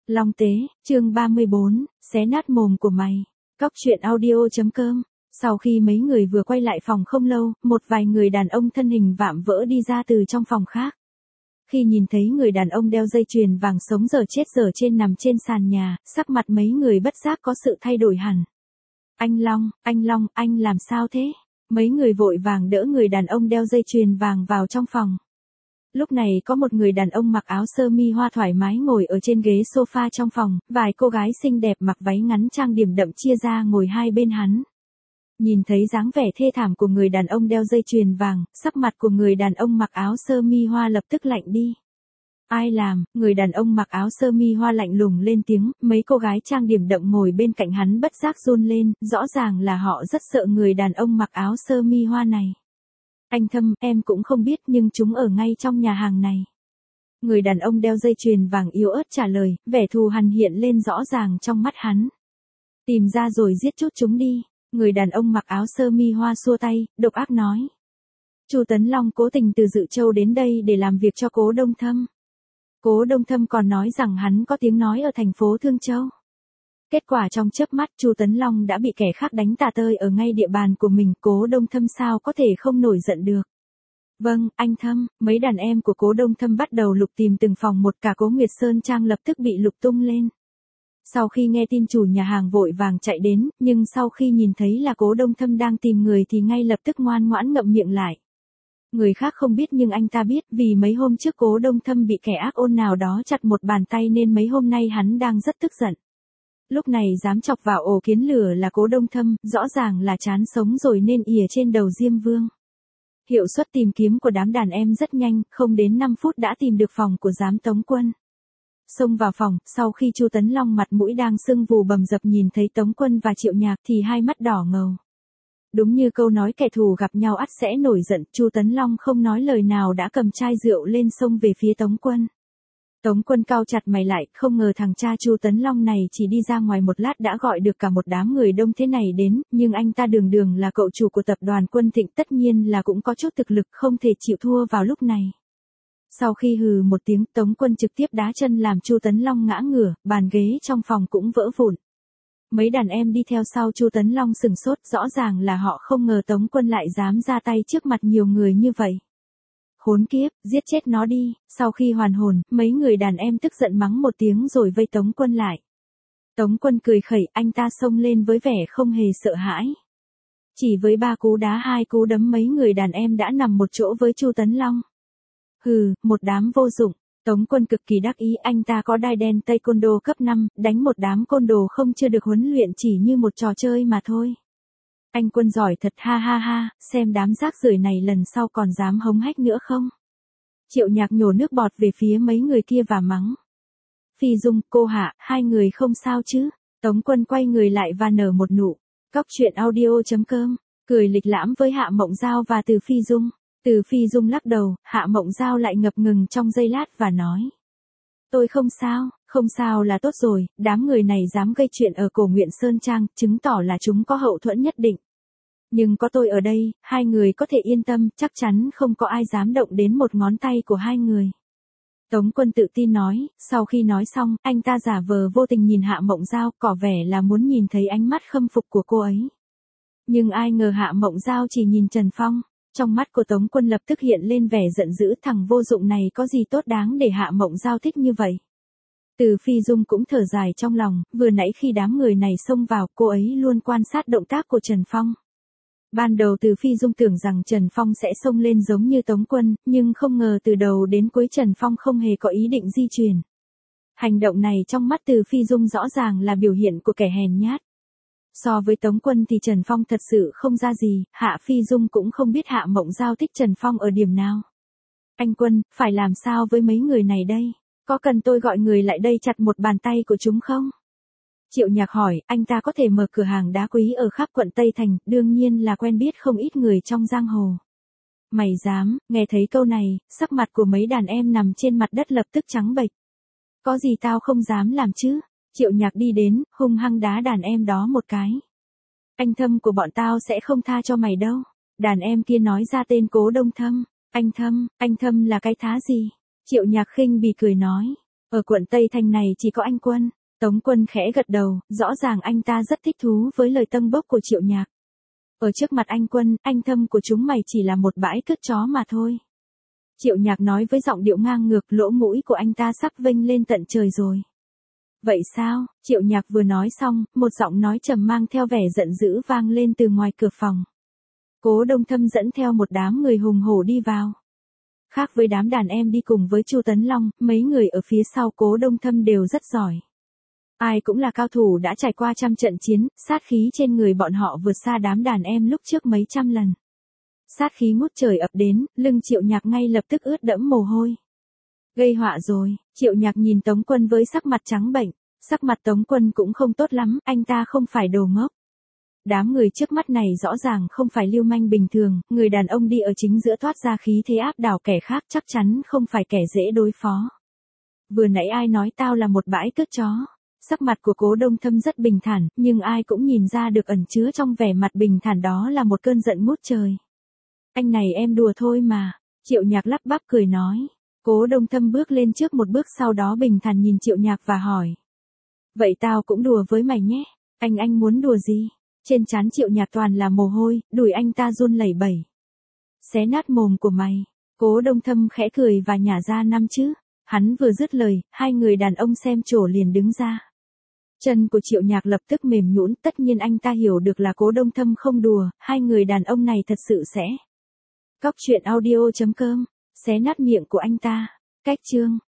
Long Tế, chương 34, xé nát mồm của mày. Cóc truyện audio.com. Sau khi mấy người vừa quay lại phòng không lâu, một vài người đàn ông thân hình vạm vỡ đi ra từ trong phòng khác. Khi nhìn thấy người đàn ông đeo dây chuyền vàng sống dở chết dở trên nằm trên sàn nhà, sắc mặt mấy người bất giác có sự thay đổi hẳn. Anh Long, anh làm sao thế? Mấy người vội vàng đỡ người đàn ông đeo dây chuyền vàng vào trong phòng. Lúc này có một người đàn ông mặc áo sơ mi hoa thoải mái ngồi ở trên ghế sofa trong phòng, vài cô gái xinh đẹp mặc váy ngắn trang điểm đậm chia ra ngồi hai bên hắn. Nhìn thấy dáng vẻ thê thảm của người đàn ông đeo dây chuyền vàng, sắc mặt của người đàn ông mặc áo sơ mi hoa lập tức lạnh đi. Ai làm? Người đàn ông mặc áo sơ mi hoa lạnh lùng lên tiếng, mấy cô gái trang điểm đậm ngồi bên cạnh hắn bất giác run lên, rõ ràng là họ rất sợ người đàn ông mặc áo sơ mi hoa này. Anh Thâm, em cũng không biết nhưng chúng ở ngay trong nhà hàng này. Người đàn ông đeo dây chuyền vàng yếu ớt trả lời, vẻ thù hằn hiện lên rõ ràng trong mắt hắn. Tìm ra rồi giết chút chúng đi. Người đàn ông mặc áo sơ mi hoa xua tay, độc ác nói. Chu Tấn Long cố tình từ Dự Châu đến đây để làm việc cho Cố Đông Thâm. Cố Đông Thâm còn nói rằng hắn có tiếng nói ở thành phố Thương Châu. Kết quả trong chớp mắt Chu Tấn Long đã bị kẻ khác đánh tả tơi ở ngay địa bàn của mình, Cố Đông Thâm sao có thể không nổi giận được. Vâng, anh Thâm, mấy đàn em của Cố Đông Thâm bắt đầu lục tìm từng phòng một, cả Cố Nguyệt Sơn Trang lập tức bị lục tung lên. Sau khi nghe tin chủ nhà hàng vội vàng chạy đến, nhưng sau khi nhìn thấy là Cố Đông Thâm đang tìm người thì ngay lập tức ngoan ngoãn ngậm miệng lại. Người khác không biết nhưng anh ta biết, vì mấy hôm trước Cố Đông Thâm bị kẻ ác ôn nào đó chặt một bàn tay nên mấy hôm nay hắn đang rất tức giận. Lúc này dám chọc vào ổ kiến lửa là Cố Đông Thâm, rõ ràng là chán sống rồi nên ỉa trên đầu Diêm Vương. Hiệu suất tìm kiếm của đám đàn em rất nhanh, không đến 5 phút đã tìm được phòng của giám Tống Quân. Xông vào phòng, sau khi Chu Tấn Long mặt mũi đang sưng vù bầm dập nhìn thấy Tống Quân và Triệu Nhạc thì hai mắt đỏ ngầu. Đúng như câu nói kẻ thù gặp nhau ắt sẽ nổi giận, Chu Tấn Long không nói lời nào đã cầm chai rượu lên xông về phía Tống Quân. Tống Quân cau chặt mày lại, không ngờ thằng cha Chu Tấn Long này chỉ đi ra ngoài một lát đã gọi được cả một đám người đông thế này đến, nhưng anh ta đường đường là cậu chủ của tập đoàn Quân Thịnh tất nhiên là cũng có chút thực lực, không thể chịu thua vào lúc này. Sau khi hừ một tiếng, Tống Quân trực tiếp đá chân làm Chu Tấn Long ngã ngửa, bàn ghế trong phòng cũng vỡ vụn. Mấy đàn em đi theo sau Chu Tấn Long sừng sốt, rõ ràng là họ không ngờ Tống Quân lại dám ra tay trước mặt nhiều người như vậy. Khốn kiếp, giết chết nó đi. Sau khi hoàn hồn, mấy người đàn em tức giận mắng một tiếng rồi vây Tống Quân lại. Tống Quân cười khẩy, anh ta xông lên với vẻ không hề sợ hãi. Chỉ với 3 cú đá 2 cú đấm mấy người đàn em đã nằm một chỗ với Chu Tấn Long. Hừ, một đám vô dụng. Tống Quân cực kỳ đắc ý, anh ta có đai đen taekwondo cấp 5, đánh một đám côn đồ không chưa được huấn luyện chỉ như một trò chơi mà thôi. Anh Quân giỏi thật, ha ha ha, xem đám rác rưởi này lần sau còn dám hống hách nữa không. Triệu Nhạc nhổ nước bọt về phía mấy người kia và mắng. Phi Dung, cô Hạ, hai người không sao chứ? Tống Quân quay người lại và nở một nụ. Cóc truyện audio.com, cười lịch lãm với Hạ Mộng Giao và Từ Phi Dung. Từ Phi Dung lắc đầu, Hạ Mộng Giao lại ngập ngừng trong giây lát và nói. Tôi không sao là tốt rồi, đám người này dám gây chuyện ở Cổ Nguyện Sơn Trang, chứng tỏ là chúng có hậu thuẫn nhất định. Nhưng có tôi ở đây, hai người có thể yên tâm, chắc chắn không có ai dám động đến một ngón tay của hai người. Tống Quân tự tin nói, sau khi nói xong, anh ta giả vờ vô tình nhìn Hạ Mộng Giao, tỏ vẻ là muốn nhìn thấy ánh mắt khâm phục của cô ấy. Nhưng ai ngờ Hạ Mộng Giao chỉ nhìn Trần Phong. Trong mắt của Tống Quân lập tức hiện lên vẻ giận dữ, thằng vô dụng này có gì tốt đáng để Hạ Mộng Giao thích như vậy. Từ Phi Dung cũng thở dài trong lòng, vừa nãy khi đám người này xông vào, cô ấy luôn quan sát động tác của Trần Phong. Ban đầu Từ Phi Dung tưởng rằng Trần Phong sẽ xông lên giống như Tống Quân, nhưng không ngờ từ đầu đến cuối Trần Phong không hề có ý định di chuyển. Hành động này trong mắt Từ Phi Dung rõ ràng là biểu hiện của kẻ hèn nhát. So với Tống Quân thì Trần Phong thật sự không ra gì, Hạ Phi Dung cũng không biết Hạ Mộng Giao thích Trần Phong ở điểm nào. Anh Quân, phải làm sao với mấy người này đây? Có cần tôi gọi người lại đây chặt một bàn tay của chúng không? Triệu Nhạc hỏi, anh ta có thể mở cửa hàng đá quý ở khắp quận Tây Thành, đương nhiên là quen biết không ít người trong giang hồ. Mày dám? Nghe thấy câu này, sắc mặt của mấy đàn em nằm trên mặt đất lập tức trắng bệch. Có gì tao không dám làm chứ? Triệu Nhạc đi đến, hung hăng đá đàn em đó một cái. Anh Thâm của bọn tao sẽ không tha cho mày đâu. Đàn em kia nói ra tên Cố Đông Thâm. Anh Thâm là cái thá gì? Triệu Nhạc khinh bỉ cười nói. Ở quận Tây Thành này chỉ có anh Quân. Tống Quân khẽ gật đầu, rõ ràng anh ta rất thích thú với lời tâng bốc của Triệu Nhạc. Ở trước mặt anh Quân, anh Thâm của chúng mày chỉ là một bãi cất chó mà thôi. Triệu Nhạc nói với giọng điệu ngang ngược, lỗ mũi của anh ta sắp vênh lên tận trời rồi. Vậy sao? Triệu Nhạc vừa nói xong, một giọng nói trầm mang theo vẻ giận dữ vang lên từ ngoài cửa phòng. Cố Đông Thâm dẫn theo một đám người hùng hổ đi vào. Khác với đám đàn em đi cùng với Chu Tấn Long, mấy người ở phía sau Cố Đông Thâm đều rất giỏi. Ai cũng là cao thủ đã trải qua trăm trận chiến, sát khí trên người bọn họ vượt xa đám đàn em lúc trước mấy trăm lần. Sát khí ngút trời ập đến, lưng Triệu Nhạc ngay lập tức ướt đẫm mồ hôi. Gây họa rồi, Triệu Nhạc nhìn Tống Quân với sắc mặt trắng bệch. Sắc mặt Tống Quân cũng không tốt lắm, anh ta không phải đồ ngốc. Đám người trước mắt này rõ ràng không phải lưu manh bình thường, người đàn ông đi ở chính giữa thoát ra khí thế áp đảo kẻ khác chắc chắn không phải kẻ dễ đối phó. Vừa nãy ai nói tao là một bãi cất chó? Sắc mặt của Cố Đông Thâm rất bình thản, nhưng ai cũng nhìn ra được ẩn chứa trong vẻ mặt bình thản đó là một cơn giận ngút trời. Anh này em đùa thôi mà, Triệu Nhạc lắp bắp cười nói. Cố Đông Thâm bước lên trước một bước sau đó bình thản nhìn Triệu Nhạc và hỏi. Vậy tao cũng đùa với mày nhé, anh muốn đùa gì? Trên trán Triệu Nhạc toàn là mồ hôi, đùi anh ta run lẩy bẩy. Xé nát mồm của mày, Cố Đông Thâm khẽ cười và nhả ra năm chữ. Hắn vừa dứt lời, hai người đàn ông xem trổ liền đứng ra. Chân của Triệu Nhạc lập tức mềm nhũn, tất nhiên anh ta hiểu được là Cố Đông Thâm không đùa, hai người đàn ông này thật sự sẽ. Cóc truyện audio.com, xé nát miệng của anh ta. Cách chương